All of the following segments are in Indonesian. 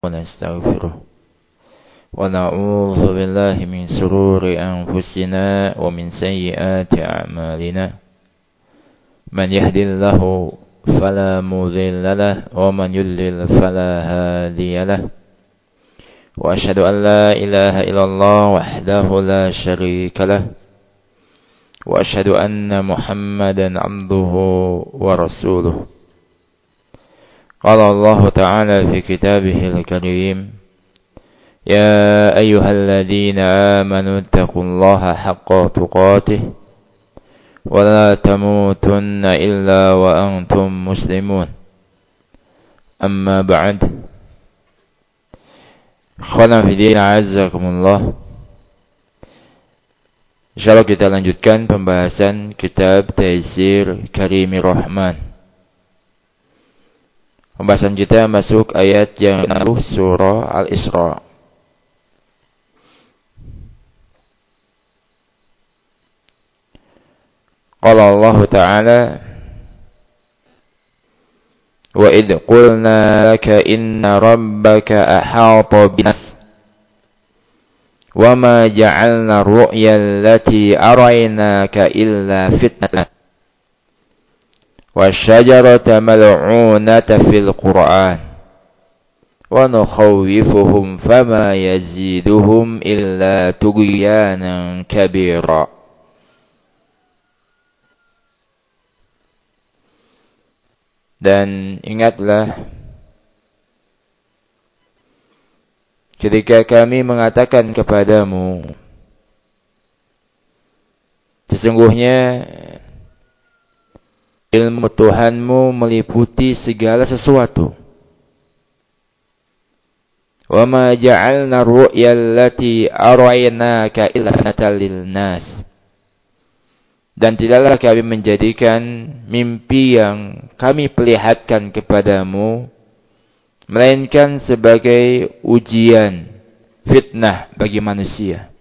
ونستغفره ونعوذ بالله من شرور أنفسنا ومن سيئات أعمالنا من يهد الله فلا مضل له ومن يضلل فلا هادي له وأشهد أن لا إله إلا الله وحده لا شريك له وأشهد أن محمدا عبده ورسوله قال الله تعالى في كتابه الكريم يا أيها الذين آمنوا اتقوا الله حق تقاته ولا تموتن إلا وأنتم مسلمون أما بعد Khana fidin a'azzakumullah. Insyaallah kita lanjutkan pembahasan kitab Taisir Karimir Rahman. Pembahasan kita masuk ayat yang 6 surah Al-Isra. Qala Allah Ta'ala wa idh qulna laka inna rabbaka ahata binas wa ma ja'alna ar-ru'ya allati araynaka illa fitnatan والشجرة ملعونة في القرآن ونخوفهم فما يزيدهم إلا طغيانا كبيرا. Dan ingatlah ketika kami mengatakan kepadamu, sesungguhnya ilmu Tuhanmu meliputi segala sesuatu. Wa ma ja'alna ar-ru'ya allati araynaka illa fitnatan lin-nas. Dan tidaklah kami menjadikan mimpi yang kami perlihatkan kepadamu melainkan sebagai ujian, fitnah bagi manusia.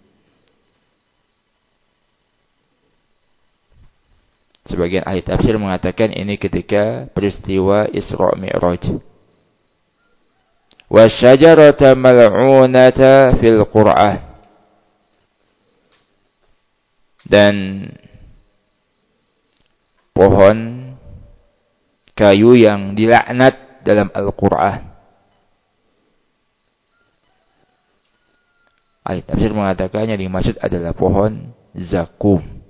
Sebagian ahli tafsir mengatakan ini ketika peristiwa Isra Mi'raj. Wa syajarata mal'unata fil Qur'an. Dan pohon kayu yang dilaknat dalam Al-Qur'an. Ahli tafsir mengatakan yang dimaksud adalah pohon zakum.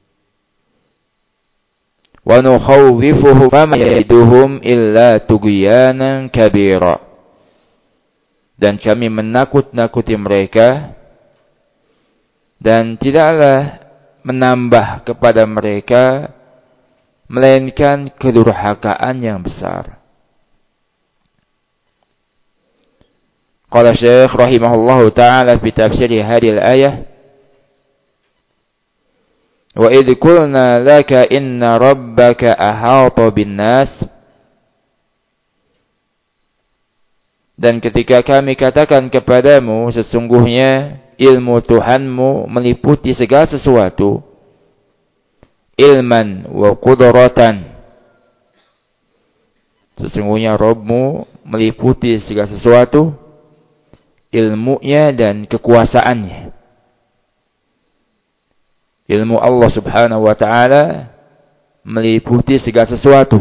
Wa nukhawwifuhum fama ya'iduhum illa tughyanan kabira. Dan kami menakut-nakuti mereka dan tidaklah menambah kepada mereka melainkan kedurhakaan yang besar. Qala Syekh rahimahullahu taala fi tafsir hadhihi al-ayah wa idh qulna laka inna rabbaka ahata bin-nas. Dan ketika kami katakan kepadamu sesungguhnya ilmu Tuhanmu meliputi segala sesuatu, ilman wa qudratan, sesungguhnya Rabbmu meliputi segala sesuatu, ilmunya dan kekuasaannya. Ilmu Allah subhanahu wa ta'ala meliputi segala sesuatu.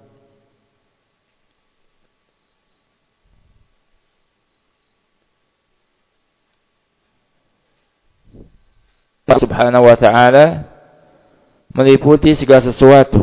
Allah subhanahu wa ta'ala meliputi segala sesuatu.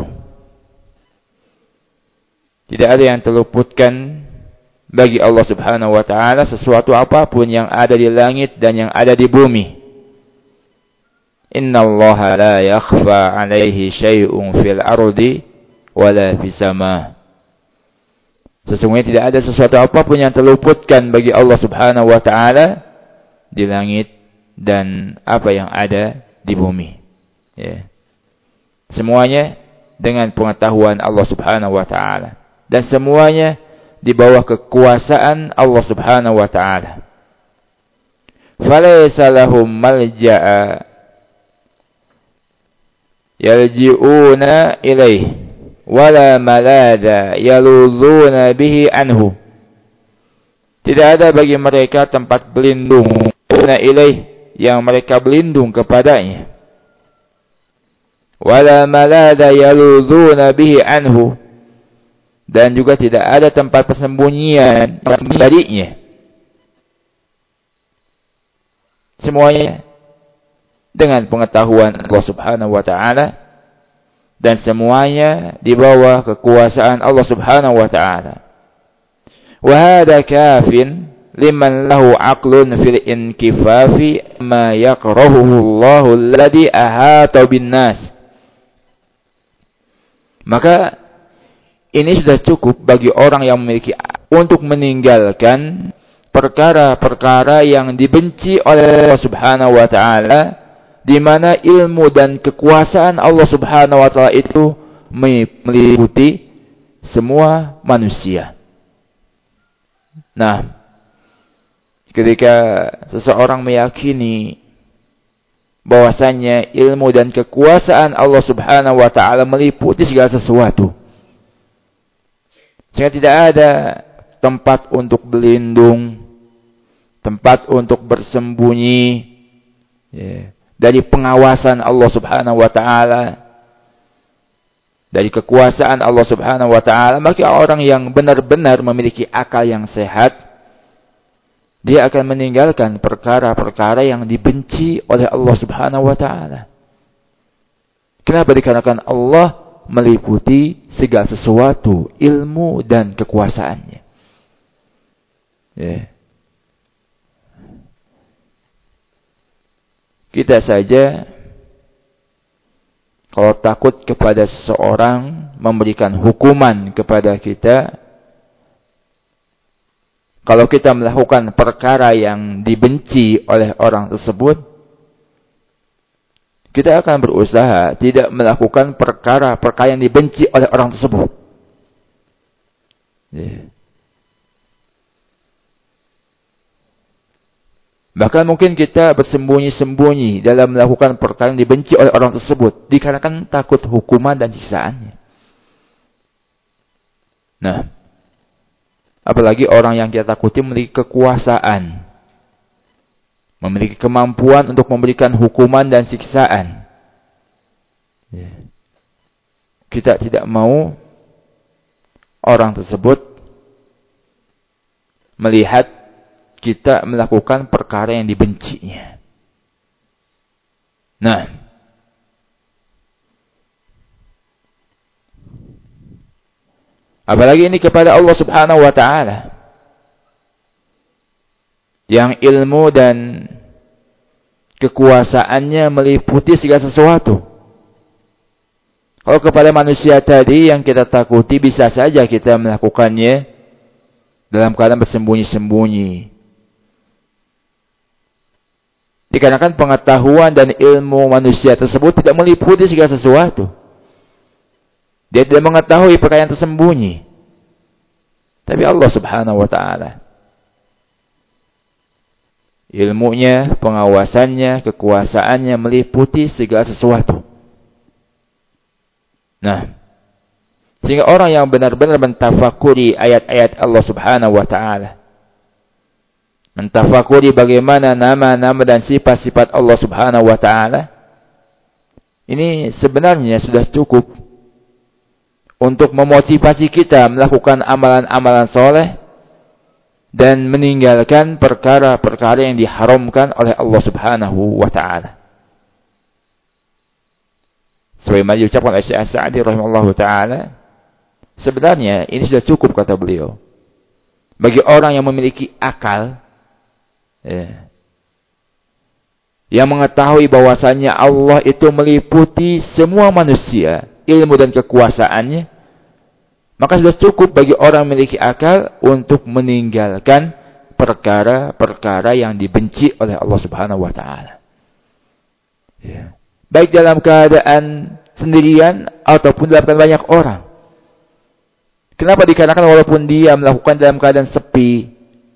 Tidak ada yang terluputkan bagi Allah subhanahu wa ta'ala sesuatu apapun yang ada di langit dan yang ada di bumi. Inna Allah la yakhfa alaihi syai'un fil ardi wala fis sama. Sesungguhnya tidak ada sesuatu apapun yang terluputkan bagi Allah subhanahu wa ta'ala di langit dan apa yang ada di bumi. Ya. Semuanya dengan pengetahuan Allah subhanahu wa ta'ala. Dan semuanya di bawah kekuasaan Allah subhanahu wa ta'ala. Falaysa lahum malja'a yalji'una ilaih wala malada yaluzuna bihi anhu Tidak ada bagi mereka tempat berlindung yang mereka berlindung kepadanya. Wala malada yaludhuna bihi anhu, dan juga tidak ada tempat persembunyian darinya. Semuanya dengan pengetahuan Allah Subhanahu wa taala, dan semuanya di bawah kekuasaan Allah Subhanahu wa taala. Wa hadha kafin liman lahu aqlun fil inkifafi ma yakrahuhu Allahu alladhi ahata bin nas. Maka ini sudah cukup bagi orang yang memiliki untuk meninggalkan perkara-perkara yang dibenci oleh Allah Subhanahu wa taala, di mana ilmu dan kekuasaan Allah Subhanahu wa taala itu meliputi semua manusia. Nah, ketika seseorang meyakini bahwasannya ilmu dan kekuasaan Allah Subhanahu wa taala meliputi segala sesuatu, sehingga tidak ada tempat untuk berlindung, tempat untuk bersembunyi dari pengawasan Allah Subhanahu wa taala, dari kekuasaan Allah Subhanahu wa taala, maka orang yang benar-benar memiliki akal yang sehat, dia akan meninggalkan perkara-perkara yang dibenci oleh Allah Subhanahu wa taala. Kenapa? Dikarenakan Allah meliputi segala sesuatu, ilmu dan kekuasaannya. Kita saja kalau takut kepada seseorang memberikan hukuman kepada kita, kalau kita melakukan perkara yang dibenci oleh orang tersebut, kita akan berusaha tidak melakukan perkara-perkara yang dibenci oleh orang tersebut. Bahkan mungkin kita bersembunyi-sembunyi dalam melakukan perkara yang dibenci oleh orang tersebut, dikarenakan takut hukuman dan siksaannya. Nah, apalagi orang yang kita takuti memiliki kekuasaan, memiliki kemampuan untuk memberikan hukuman dan siksaan. Kita tidak mau orang tersebut melihat kita melakukan perkara yang dibencinya. Nah, apalagi ini kepada Allah Subhanahu wa taala, yang ilmu dan kekuasaannya meliputi segala sesuatu. Kalau kepada manusia tadi yang kita takuti, bisa saja kita melakukannya dalam keadaan bersembunyi-sembunyi. Dikarenakan pengetahuan dan ilmu manusia tersebut tidak meliputi segala sesuatu. Dia tidak mengetahui perkara yang tersembunyi. Tapi Allah Subhanahu wa taala, ilmunya, pengawasannya, kekuasaannya meliputi segala sesuatu. Nah, sehingga orang yang benar-benar mentafakuri ayat-ayat Allah Subhanahu wa taala, mentafakuri bagaimana nama-nama dan sifat-sifat Allah Subhanahu wa taala, ini sebenarnya sudah cukup untuk memotivasi kita melakukan amalan-amalan soleh dan meninggalkan perkara-perkara yang diharamkan oleh Allah Subhanahu wa taala. Sebagaimana diucapkan oleh Syekh Sa'di rahimahullahu taala, sebenarnya ini sudah cukup, kata beliau, bagi orang yang memiliki akal, yang mengetahui bahwasannya Allah itu meliputi semua manusia, ilmu dan kekuasaannya, maka sudah cukup bagi orang memiliki akal untuk meninggalkan perkara-perkara yang dibenci oleh Allah Subhanahu wa taala. Baik dalam keadaan sendirian ataupun dalam keadaan banyak orang. Kenapa? Dikarenakan walaupun dia melakukan dalam keadaan sepi,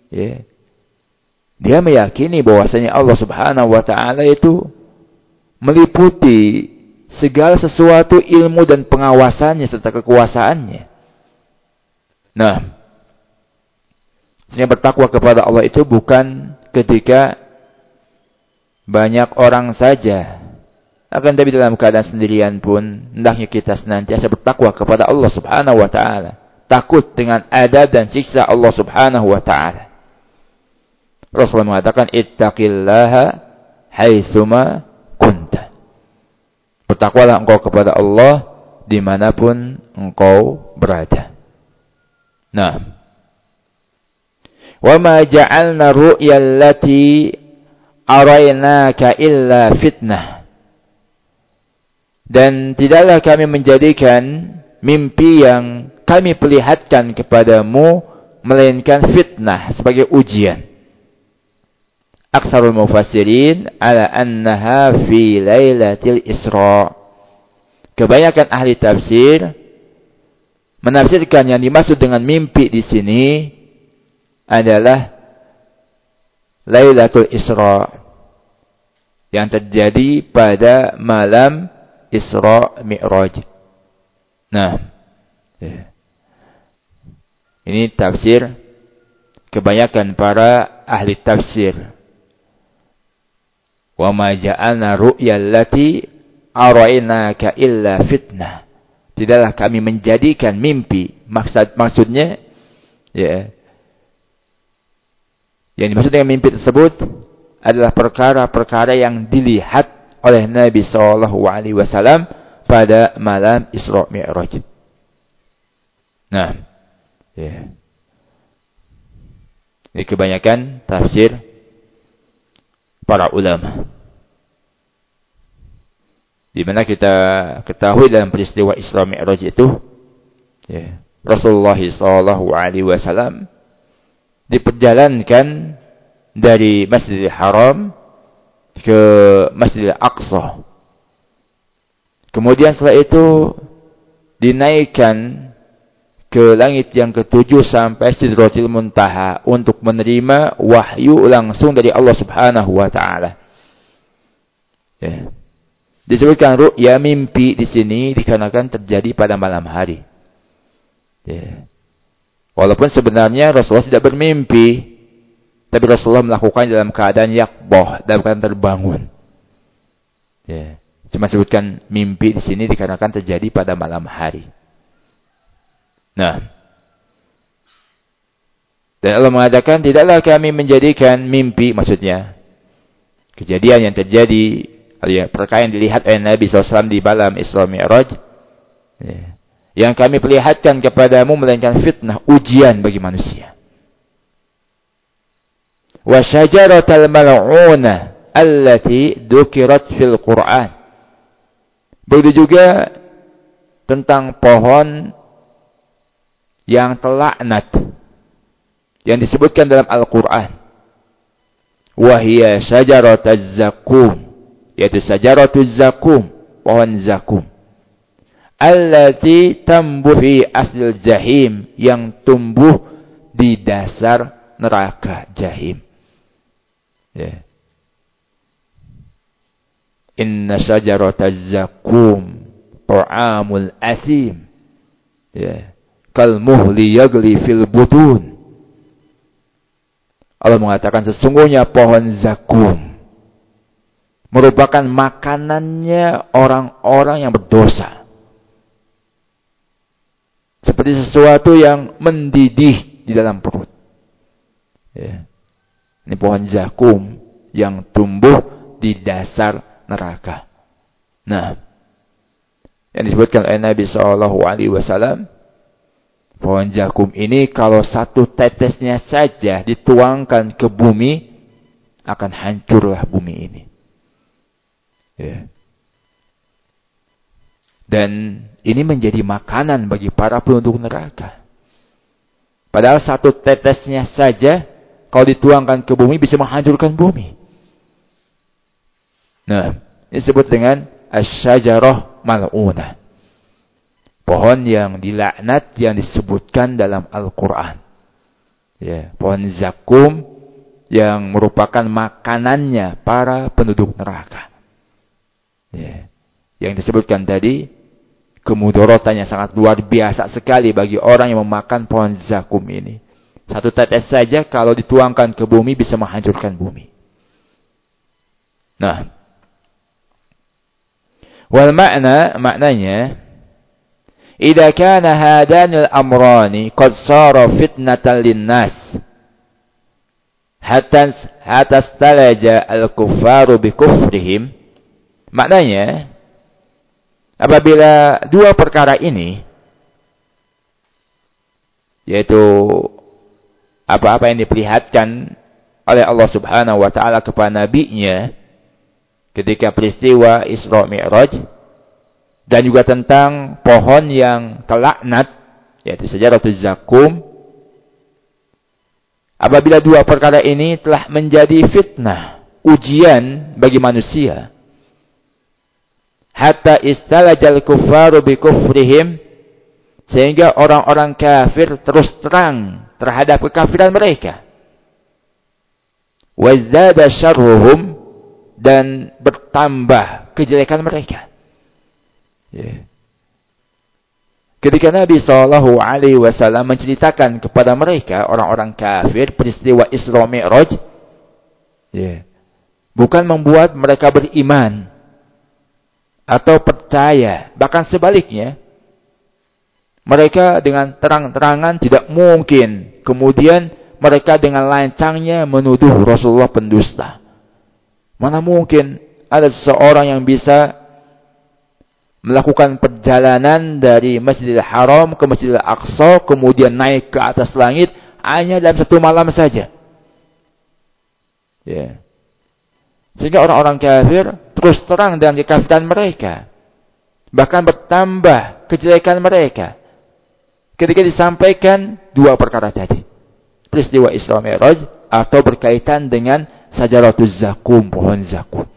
dia meyakini bahwasanya Allah Subhanahu wa taala itu meliputi segala sesuatu, ilmu dan pengawasannya serta kekuasaannya. Nah, Sehingga bertakwa kepada Allah itu bukan ketika banyak orang saja. Akan tapi dalam keadaan sendirian pun, hendaknya kita senantiasa bertakwa kepada Allah subhanahu wa ta'ala. Takut dengan adab dan siksa Allah subhanahu wa ta'ala. Rasulullah mengatakan, ittaqillaha haitsuma kunta. Bertakwalah engkau kepada Allah dimanapun engkau berada. Nah. وَمَا جَعَلْنَا الرُّؤْيَا الَّتِي أَرَيْنَاكَ إِلَّا فِتْنَةً. Dan tidaklah kami menjadikan mimpi yang kami perlihatkan kepadamu melainkan fitnah sebagai ujian. Aksarul mufassirin ala annaha fi lailatul Isra. Kebanyakan ahli tafsir menafsirkan yang dimaksud dengan mimpi di sini adalah Lailatul Isra yang terjadi pada malam Isra Mi'raj. Nah, ini tafsir kebanyakan para ahli tafsir. Wa ma ja'alna ru'yal lati arainaka illa fitnah. Tidaklah kami menjadikan mimpi, maksudnya ya, yang dimaksud dengan mimpi tersebut adalah perkara-perkara yang dilihat oleh Nabi SAW pada malam Isra Mi'raj. Nah, ya. Ini kebanyakan tafsir para ulama. Di mana kita ketahui dalam peristiwa Isra Mi'raj itu, ya, Rasulullah SAW diperjalankan dari Masjidil Haram ke Masjidil Aqsa. Kemudian setelah itu dinaikkan ke langit yang ketujuh sampai Sidratil Muntaha untuk menerima wahyu langsung dari Allah Subhanahu wa taala. Ya. Disebutkan ru'ya mimpi di sini dikarenakan terjadi pada malam hari. Ya. Walaupun sebenarnya Rasulullah tidak bermimpi, tapi Rasulullah melakukan dalam keadaan yaqbah, dalam keadaan terbangun. Ya. Cuma sebutkan mimpi di sini dikarenakan terjadi pada malam hari. Nah, dan Allah mengatakan, tidaklah kami menjadikan mimpi, maksudnya kejadian yang terjadi, ya, perkara yang dilihat oleh Nabi SAW di malam Isra Mi'raj, ya, yang kami perlihatkan kepadamu melainkan fitnah, ujian bagi manusia. Wa syajaratal mal'unah allati dukirat fil Qur'an. Begitu juga tentang pohon yang terlaknat yang disebutkan dalam Al-Qur'an. Wa hiya syajaratuz zakum, yaitu syajaratuz zakum, pohon zakum. Allati tambuh fi aslil jahim, yang tumbuh di dasar neraka jahim. Ya. Inna syajarataz zakum ta'amul asim. Ya. Kal muhli yagli fil butun. Allah mengatakan sesungguhnya pohon zakum merupakan makanannya orang-orang yang berdosa. Seperti sesuatu yang mendidih di dalam perut. Ya. Ini pohon zakum yang tumbuh di dasar neraka. Nah, yang disebutkan oleh Nabi SAW, pohon zakum ini kalau satu tetesnya saja dituangkan ke bumi, akan hancurlah bumi ini. Ya. Dan ini menjadi makanan bagi para penduduk neraka. Padahal satu tetesnya saja kalau dituangkan ke bumi bisa menghancurkan bumi. Nah, ini disebut dengan asy-syajarah mal'unah. Pohon yang dilaknat yang disebutkan dalam Al-Quran. Ya, pohon zakum yang merupakan makanannya para penduduk neraka. Ya, yang disebutkan tadi, kemudorotannya sangat luar biasa sekali bagi orang yang memakan pohon zakum ini. Satu tetes saja kalau dituangkan ke bumi bisa menghancurkan bumi. Nah, wal maknanya, idza kana hadanil amrani qad sara fitnatan linnas hatta stalaja al-kuffaru bi kufrihim. Maknanya, apabila dua perkara ini, yaitu apa-apa yang diperlihatkan oleh Allah Subhanahu wa taala kepada nabinya ketika peristiwa Isra Mi'raj, dan juga tentang pohon yang terlaknat yaitu Syajaratuz Zakum, apabila dua perkara ini telah menjadi fitnah, ujian bagi manusia, hatta istalajal kuffaru bi kufrihim, sehingga orang-orang kafir terus terang terhadap kekafiran mereka. Wazdada syarruhum, dan bertambah kejelekan mereka. Ketika Nabi SAW menceritakan kepada mereka, orang-orang kafir, peristiwa Isra Mi'raj, bukan membuat mereka beriman atau percaya, bahkan sebaliknya, mereka dengan terang-terangan tidak mungkin kemudian mereka dengan lancangnya menuduh Rasulullah pendusta. Mana mungkin ada seseorang yang bisa melakukan perjalanan dari Masjidil Haram ke Masjidil Aqsa, kemudian naik ke atas langit hanya dalam satu malam saja. Sehingga orang-orang kafir terus terang dengan kekafiran mereka, bahkan bertambah kejelekan mereka ketika disampaikan dua perkara tadi, peristiwa Isra Mi'raj atau berkaitan dengan Syajaratuz Zakum, pohon zakum.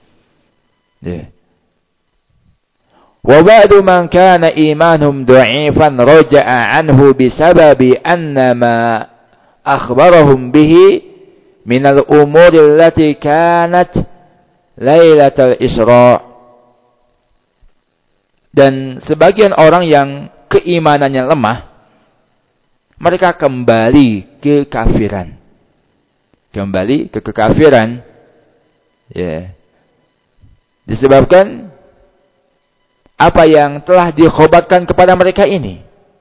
Wa ba'du man kana imanuhum dha'ifan raja'a anhu bisababi anna ma akhbarahum bihi min al-umuri allati kanat lailatul Isra. Dan sebagian orang yang keimanannya lemah, mereka kembali ke kafiran. Kembali ke kekafiran, disebabkan apa yang telah dikhabarkan kepada mereka ini,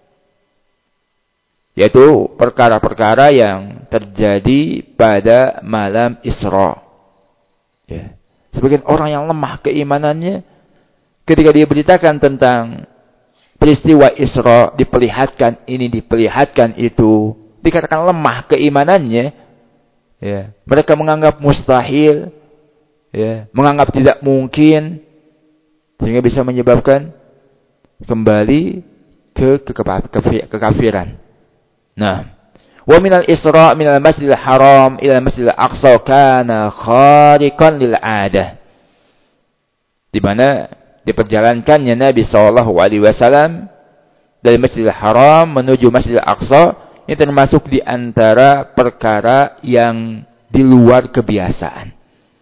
yaitu perkara-perkara yang terjadi pada malam Isra. Sebagian orang yang lemah keimanannya, ketika dia beritakan tentang peristiwa Isra, diperlihatkan ini, diperlihatkan itu, dikatakan lemah keimanannya. Mereka menganggap mustahil, menganggap tidak mungkin, sehingga bisa menyebabkan kembali ke kekafiran. Nah, wa minal Isra minal Masjidil Haram ila Masjidil Aqsa kana khariqan lil 'adah. Di mana diperjalankannya Nabi SAW dari Masjidil Haram menuju Masjidil Aqsa, ini termasuk di antara perkara yang di luar kebiasaan.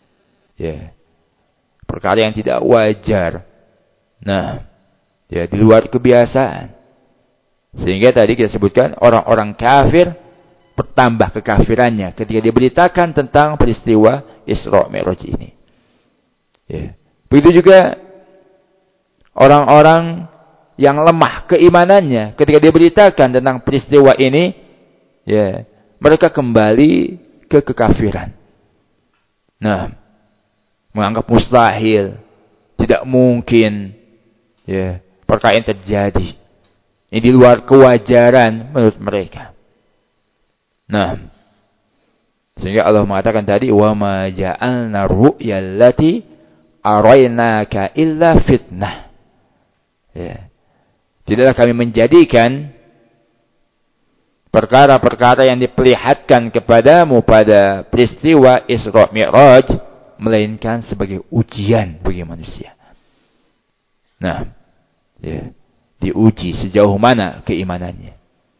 Perkara yang tidak wajar. Nah, di luar kebiasaan. Sehingga tadi kita sebutkan orang-orang kafir bertambah kekafirannya ketika diberitakan tentang peristiwa Isra Mi'raj ini. Begitu juga orang-orang yang lemah keimanannya ketika diberitakan tentang peristiwa ini, mereka kembali ke kekafiran. Nah, menganggap mustahil, tidak mungkin, perkara yang terjadi. Ini di luar kewajaran menurut mereka. Nah, sehingga Allah mengatakan tadi, wa ma ja'alna ru'yallati araynaka illa fitnah. Tidaklah kami menjadikan perkara-perkara yang diperlihatkan kepadamu pada peristiwa Isra Mi'raj melainkan sebagai ujian bagi manusia. Nah, diuji sejauh mana keimanannya.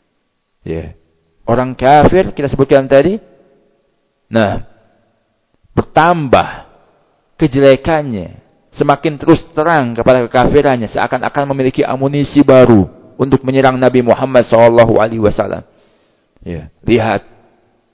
Orang kafir kita sebutkan tadi, nah, bertambah kejelekannya, semakin terus terang kepada kekafirannya, seakan-akan memiliki amunisi baru untuk menyerang Nabi Muhammad SAW. Lihat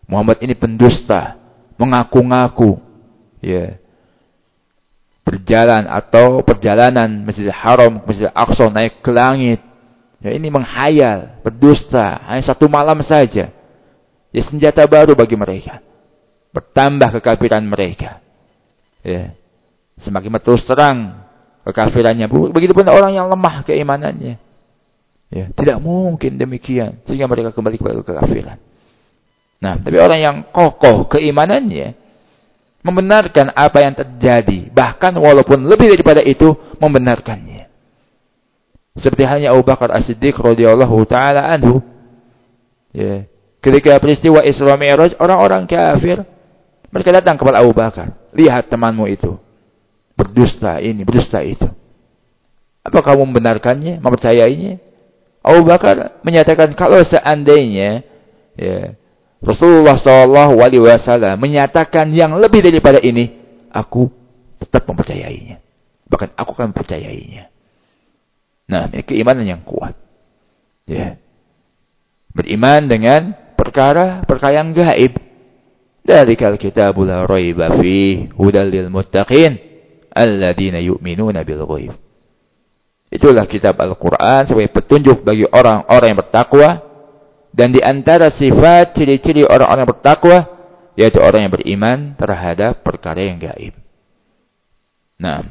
Muhammad ini pendusta, mengaku-ngaku ya berjalan atau perjalanan Masjidil Haram, Masjidil Aqsa naik ke langit. Ya, ini menghayal, berdusta, hanya satu malam saja. Ya, senjata baru bagi mereka. Bertambah kekafiran mereka. Ya. Semakin terus terang kekafirannya. Begitupun orang yang lemah keimanannya. Ya, tidak mungkin demikian sehingga mereka kembali kepada kekafiran. Nah, tapi orang yang kokoh keimanannya membenarkan apa yang terjadi, bahkan walaupun lebih daripada itu membenarkannya. Seperti halnya Abu Bakar As-Siddiq radhiyallahu taala anhu. Ya, ketika peristiwa Isra Mi'raj, orang-orang kafir mereka datang kepada Abu Bakar, "Lihat temanmu itu berdusta ini, berdusta itu. Apa kamu membenarkannya, mempercayainya?" Abu Bakar menyatakan, kalau seandainya ya, Rasulullah SAW menyatakan yang lebih daripada ini, aku tetap mempercayainya. Bahkan aku akan mempercayainya. Nah, ini keimanan yang kuat. Ya. Beriman dengan perkara-perkara yang gaib. Dzalikal kitabul la raiba fihi hudal lil muttaqin alladzina yu'minuna bil ghaib. Itulah kitab Al-Quran sebagai petunjuk bagi orang-orang yang bertakwa. Dan di antara sifat ciri-ciri orang-orang yang bertakwa, yaitu orang yang beriman terhadap perkara yang gaib. Nah,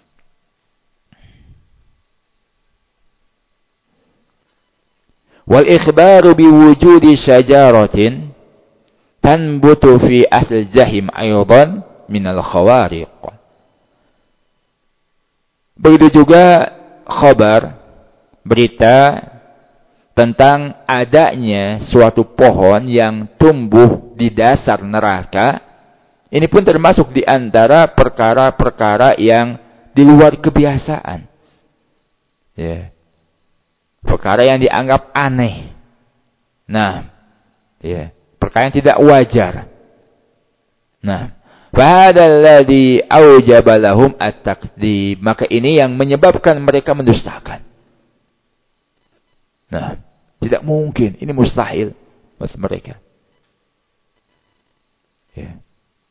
wal ikhbaru biwujudi syajaratin tanbutu fi asl jahim aydan minal khawariq. Begitu juga khabar, berita tentang adanya suatu pohon yang tumbuh di dasar neraka. Ini pun termasuk di antara perkara-perkara yang di luar kebiasaan. Ya. Perkara yang dianggap aneh. Nah, ya, perkara yang tidak wajar. Nah, fahadal ladzi aujaba lahum at-takdzib. Maka ini yang menyebabkan mereka mendustakan. Nah, tidak mungkin, ini mustahil bagi mereka. Ya.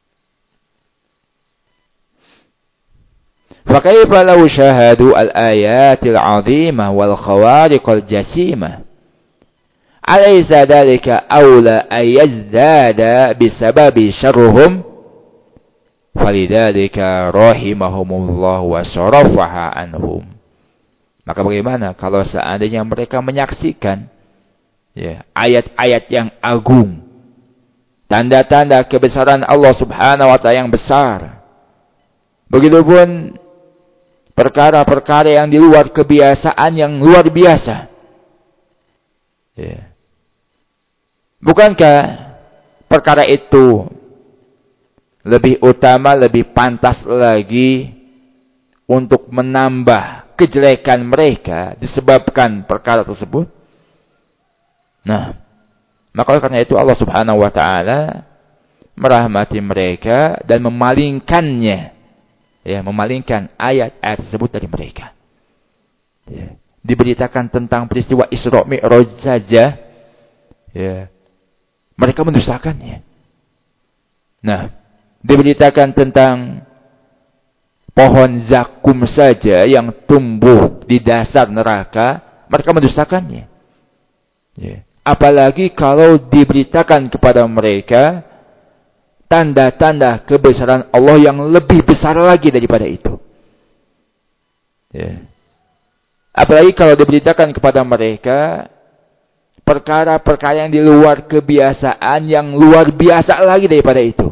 Fa kaifa law syahadu al-ayatil 'azimah wal khawariqal jasimah? Alaysa dzalika aula ay yazdada bisababi syarruhum? Falidzalika rahimahumullah wa sarafaha anhum. Maka bagaimana kalau seandainya mereka menyaksikan ya, ayat-ayat yang agung, tanda-tanda kebesaran Allah Subhanahu wa taala yang besar. Begitupun perkara-perkara yang di luar kebiasaan yang luar biasa. Ya. Bukankah perkara itu lebih utama, lebih pantas lagi untuk menambah kejelekan mereka disebabkan perkara tersebut? Nah, maka oleh karena itu Allah Subhanahu wa taala merahmati mereka dan memalingkannya, ya, memalingkan ayat-ayat tersebut dari mereka. Ya, diberitakan tentang peristiwa Isra Mi'raj saja, ya, mereka mendustakannya. Nah, diberitakan tentang pohon zakum saja yang tumbuh di dasar neraka, mereka mendustakannya. Ya. Apalagi kalau diberitakan kepada mereka tanda-tanda kebesaran Allah yang lebih besar lagi daripada itu. Ya. Apalagi kalau diberitakan kepada mereka perkara-perkara yang di luar kebiasaan, yang luar biasa lagi daripada itu.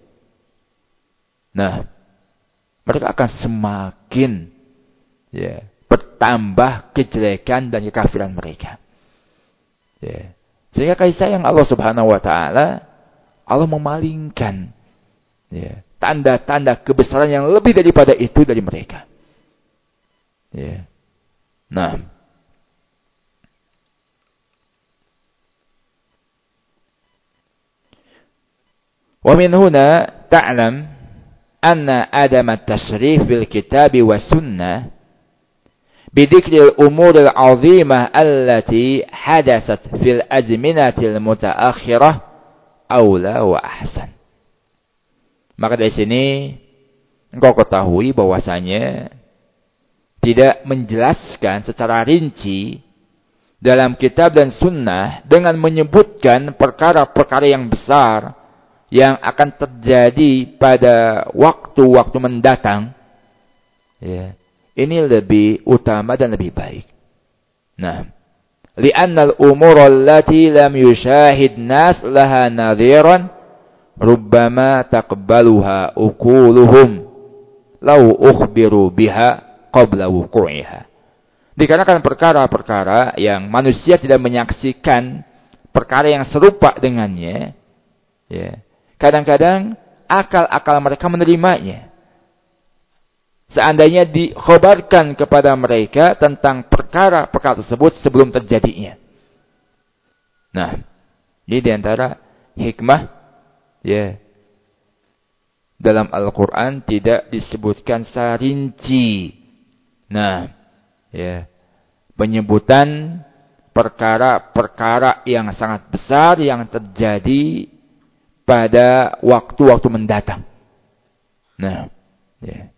Nah, mereka akan semakin ya, bertambah kejelekan dan kekafiran mereka. Ya. Sehingga kasih sayang Allah Subhanahu wa taala, Allah memalingkan ya, tanda-tanda kebesaran yang lebih daripada itu dari mereka. Ya. Nah, wa min huna ta'lam anna adam at-tashrif bil kitab wa sunnah bidikri al-umur al-'azimah allati hadathat fil azminatil mutaakhirah aula wa ahsan. Maka dari sini engkau ketahui bahwasanya tidak menjelaskan secara rinci dalam kitab dan sunnah dengan menyebutkan perkara-perkara yang besar yang akan terjadi pada waktu-waktu mendatang. Ya, ini lebih utama dan lebih baik. Nah, li'anna al-umur allati lam yushahid nas laha nadhiran rubbama taqbaluha uquluhum law ukhbiru biha qabla wuqu'iha. Dikarenakan perkara-perkara yang manusia tidak menyaksikan perkara yang serupa dengannya, ya, kadang-kadang akal-akal mereka menerimanya. Seandainya dikhabarkan kepada mereka tentang perkara-perkara tersebut sebelum terjadinya. Nah, ini diantara hikmah, ya, dalam Al-Quran tidak disebutkan secara rinci. Nah, ya, penyebutan perkara-perkara yang sangat besar yang terjadi pada waktu-waktu mendatang. Nah, ya.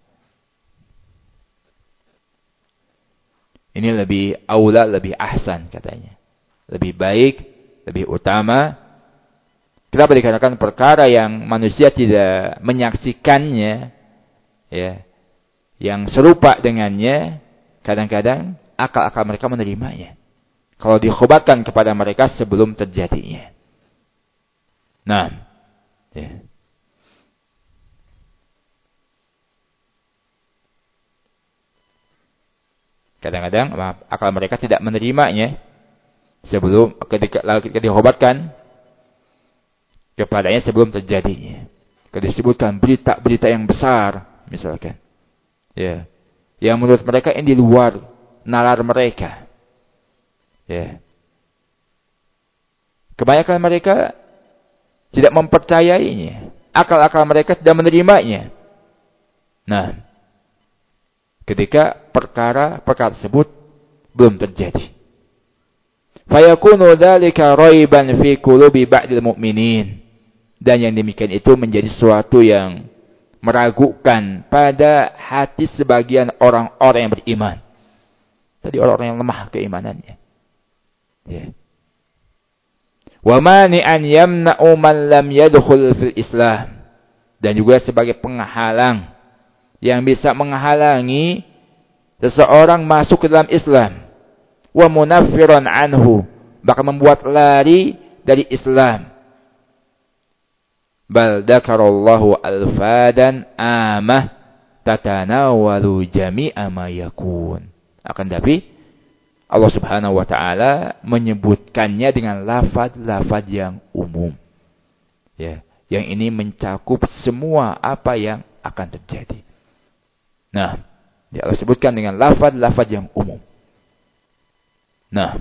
Ini lebih aula, lebih ahsan katanya. Lebih baik, lebih utama. Kenapa? Dikarenakan perkara yang manusia tidak menyaksikannya, ya, yang serupa dengannya, kadang-kadang akal-akal mereka menerimanya. Kalau dikhabarkan kepada mereka sebelum terjadinya. Nah, ya. Kadang-kadang akal mereka tidak menerimanya sebelum ketika dikhabarkan kepadanya sebelum terjadinya. Disebutkan berita-berita yang besar, misalkan, ya, yang menurut mereka ini di luar nalar mereka, ya. Kebanyakan mereka tidak mempercayainya, akal-akal mereka tidak menerimanya. Nah, ketika perkara-perkara tersebut belum terjadi, fayakunu dzalika raiban fi qulubi ba'dil mu'minin, dan yang demikian itu menjadi sesuatu yang meragukan pada hati sebagian orang-orang yang beriman. Tadi orang-orang yang lemah keimanannya. Ya. Wa mani'an yamna'u man lam yadkhul fil Islam, dan juga sebagai penghalang yang bisa menghalangi seseorang masuk ke dalam Islam. Wa munaffiran anhu, bahkan membuat lari dari Islam. Bal dzakarallahu alfadan amah tatanawalu jami'a ma yakun. Akan tapi Allah Subhanahu wa taala menyebutkannya dengan lafaz-lafaz yang umum. Ya, yang ini mencakup semua apa yang akan terjadi. Nah, Allah sebutkan dengan lafaz-lafaz yang umum. Nah,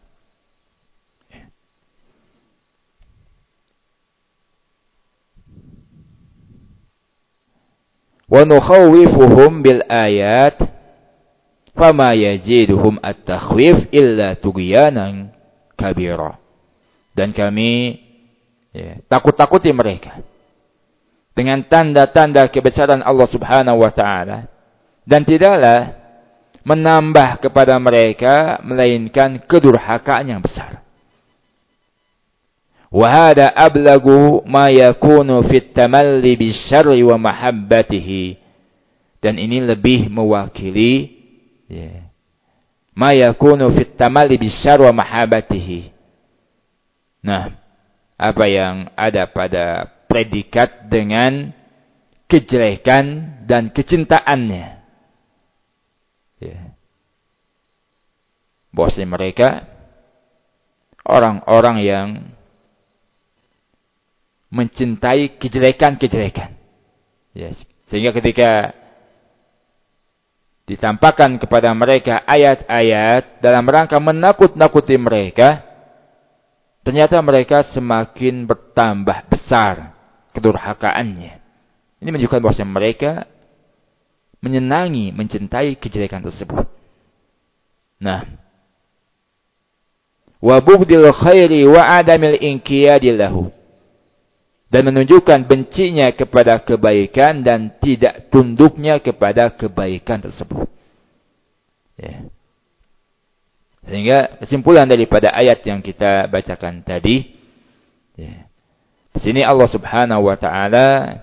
wa nukhawwifuhum bil ayat fama yajiduhum at-takhwif illa tughyanan kabira. Dan kami, ya, takut-takuti mereka dengan tanda-tanda kebesaran Allah Subhanahu wa taala, dan tidaklah menambah kepada mereka melainkan kedurhakaan yang besar. Wa hada ablagu ma yakunu fit tamalli bisyarri wa mahabbatihi, dan ini lebih mewakili, ya, ma yakunu fit tamalli bisyarri wa mahabbatihi. Nah, apa yang ada pada predikat dengan kejelekan dan kecintaannya. Ya. Bahwasanya mereka orang-orang yang mencintai kejelekan-kejelekan. Ya. Sehingga ketika ditampakkan kepada mereka ayat-ayat dalam rangka menakut-nakuti mereka, ternyata mereka semakin bertambah besar kedurhakaannya. Ini menunjukkan bahwa mereka menyenangi, mencintai kejelekan tersebut. Nah, wa bughdil khairi wa adamil inqiyadi lahu, dan menunjukkan bencinya kepada kebaikan dan tidak tunduknya kepada kebaikan tersebut. Ya. Sehingga kesimpulan daripada ayat yang kita bacakan tadi, ya, di sini Allah Subhanahu wa taala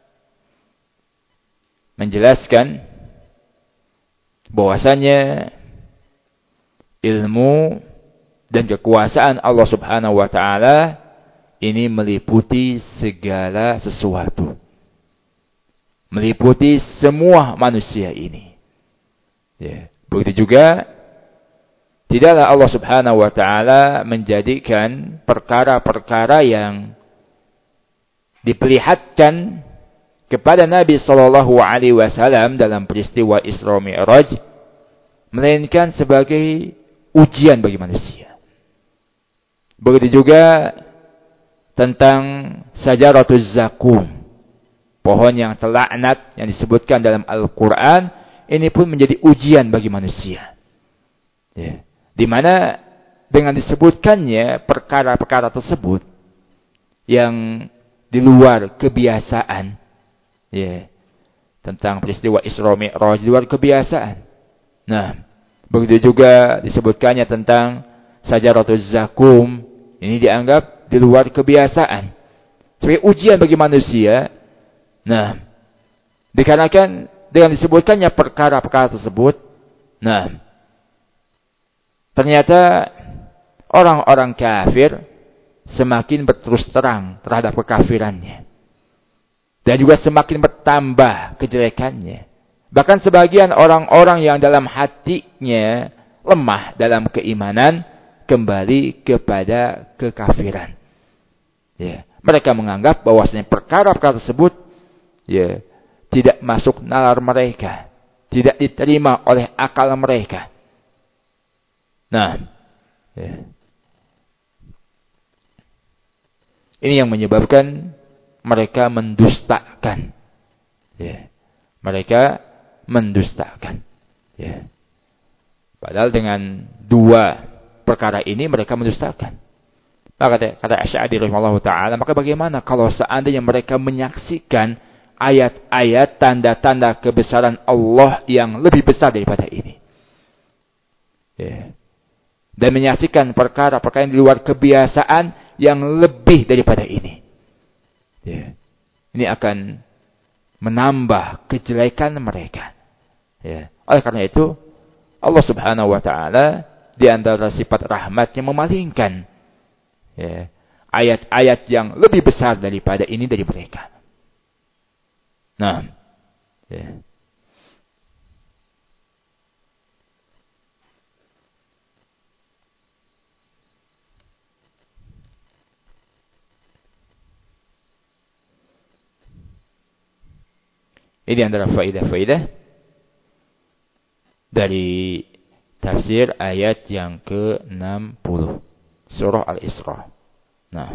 menjelaskan bahwasanya ilmu dan kekuasaan Allah Subhanahu wa taala ini meliputi segala sesuatu. Meliputi semua manusia ini. Ya, begitu juga tidaklah Allah Subhanahu wa taala menjadikan perkara-perkara yang diperlihatkan kepada Nabi sallallahu alaihi wasallam dalam peristiwa Isra Mi'raj melainkan sebagai ujian bagi manusia. Begitu juga tentang Sajaratuz Zakum, pohon yang terlaknat yang disebutkan dalam Al-Qur'an, ini pun menjadi ujian bagi manusia. Ya. Di mana dengan disebutkannya perkara-perkara tersebut yang di luar kebiasaan, ya, tentang peristiwa Isra Mi'raj di luar kebiasaan. Nah, begitu juga disebutkannya tentang Sajaratuz Zakum, ini dianggap di luar kebiasaan sebagai ujian bagi manusia. Nah, dikarenakan dengan disebutkannya perkara-perkara tersebut, nah, ternyata orang-orang kafir semakin berterus terang terhadap kekafirannya. Dan juga semakin bertambah kejelekannya. Bahkan sebagian orang-orang yang dalam hatinya lemah dalam keimanan kembali kepada kekafiran. Ya, mereka menganggap bahwasanya perkara-perkara tersebut, ya, tidak masuk nalar mereka, tidak diterima oleh akal mereka. Nah, ya, ini yang menyebabkan mereka mendustakan. Ya, mereka mendustakan. Ya. Padahal dengan dua perkara ini mereka mendustakan. Maka kata Asy'ari rahimahullah ta'ala, maka bagaimana kalau seandainya mereka menyaksikan ayat-ayat tanda-tanda kebesaran Allah yang lebih besar daripada ini. Ya. Dan menyaksikan perkara-perkara yang di luar kebiasaan yang lebih daripada ini. Ya. Ini akan menambah kejelekan mereka. Ya. Oleh karena itu, Allah Subhanahu wa taala di antara sifat rahmatnya memalingkan, ya, ayat-ayat yang lebih besar daripada ini dari mereka. Nah, ya. Ini antara faidah-faidah dari tafsir ayat yang ke-60 surah Al-Isra. Nah,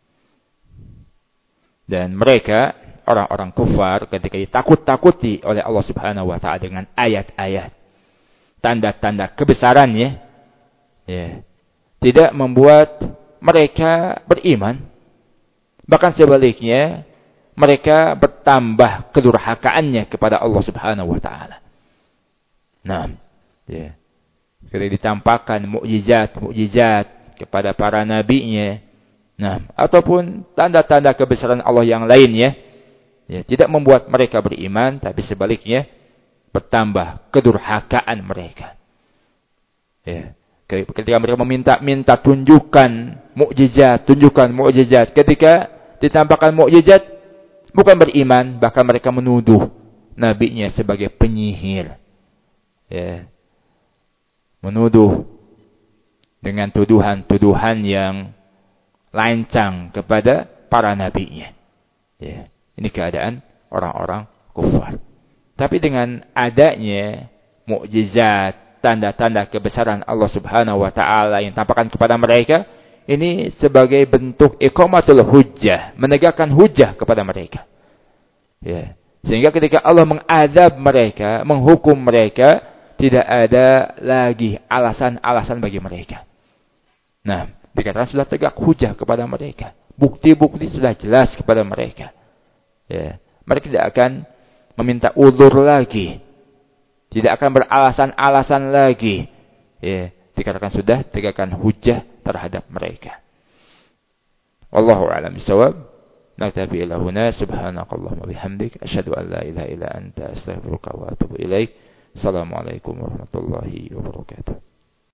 dan mereka orang-orang kufar ketika ditakut-takuti oleh Allah Subhanahu wa taala dengan ayat-ayat tanda-tanda kebesarannya, ya, tidak membuat mereka beriman. Bahkan sebaliknya, mereka bertambah kedurhakaannya kepada Allah Subhanahu wa taala. Nah, ya. Ketika ditampakkan mukjizat kepada para nabinya, nah, ataupun tanda-tanda kebesaran Allah yang lainnya, ya, tidak membuat mereka beriman, tapi sebaliknya bertambah kedurhakaan mereka. Ya. Ketika mereka meminta tunjukkan mukjizat, ketika ditampakkan mukjizat, bukan beriman, bahkan mereka menuduh nabinya sebagai penyihir. Ya. Menuduh dengan tuduhan-tuduhan yang lancang kepada para nabinya. Ya. Ini keadaan orang-orang kufar. Tapi dengan adanya mukjizat, tanda-tanda kebesaran Allah Subhanahu wa taala yang tampakkan kepada mereka, ini sebagai bentuk iqamatul hujjah, menegakkan hujjah kepada mereka. Ya. Sehingga ketika Allah mengazab mereka, menghukum mereka, tidak ada lagi alasan-alasan bagi mereka. Nah, dikatakan sudah tegak hujjah kepada mereka. Bukti-bukti sudah jelas kepada mereka. Ya, mereka tidak akan meminta uzur lagi. Tidak akan beralasan-alasan lagi. Ya, dikatakan sudah tegakkan hujjah terhadap mereka. Wallahu a'lam bishawab. Naktafi ila huna, subhanakallahumma bihamdik, asyhadu an la ilaha illa anta, astaghfiruka wa atubu ilaik. Assalamualaikum warahmatullahi wabarakatuh.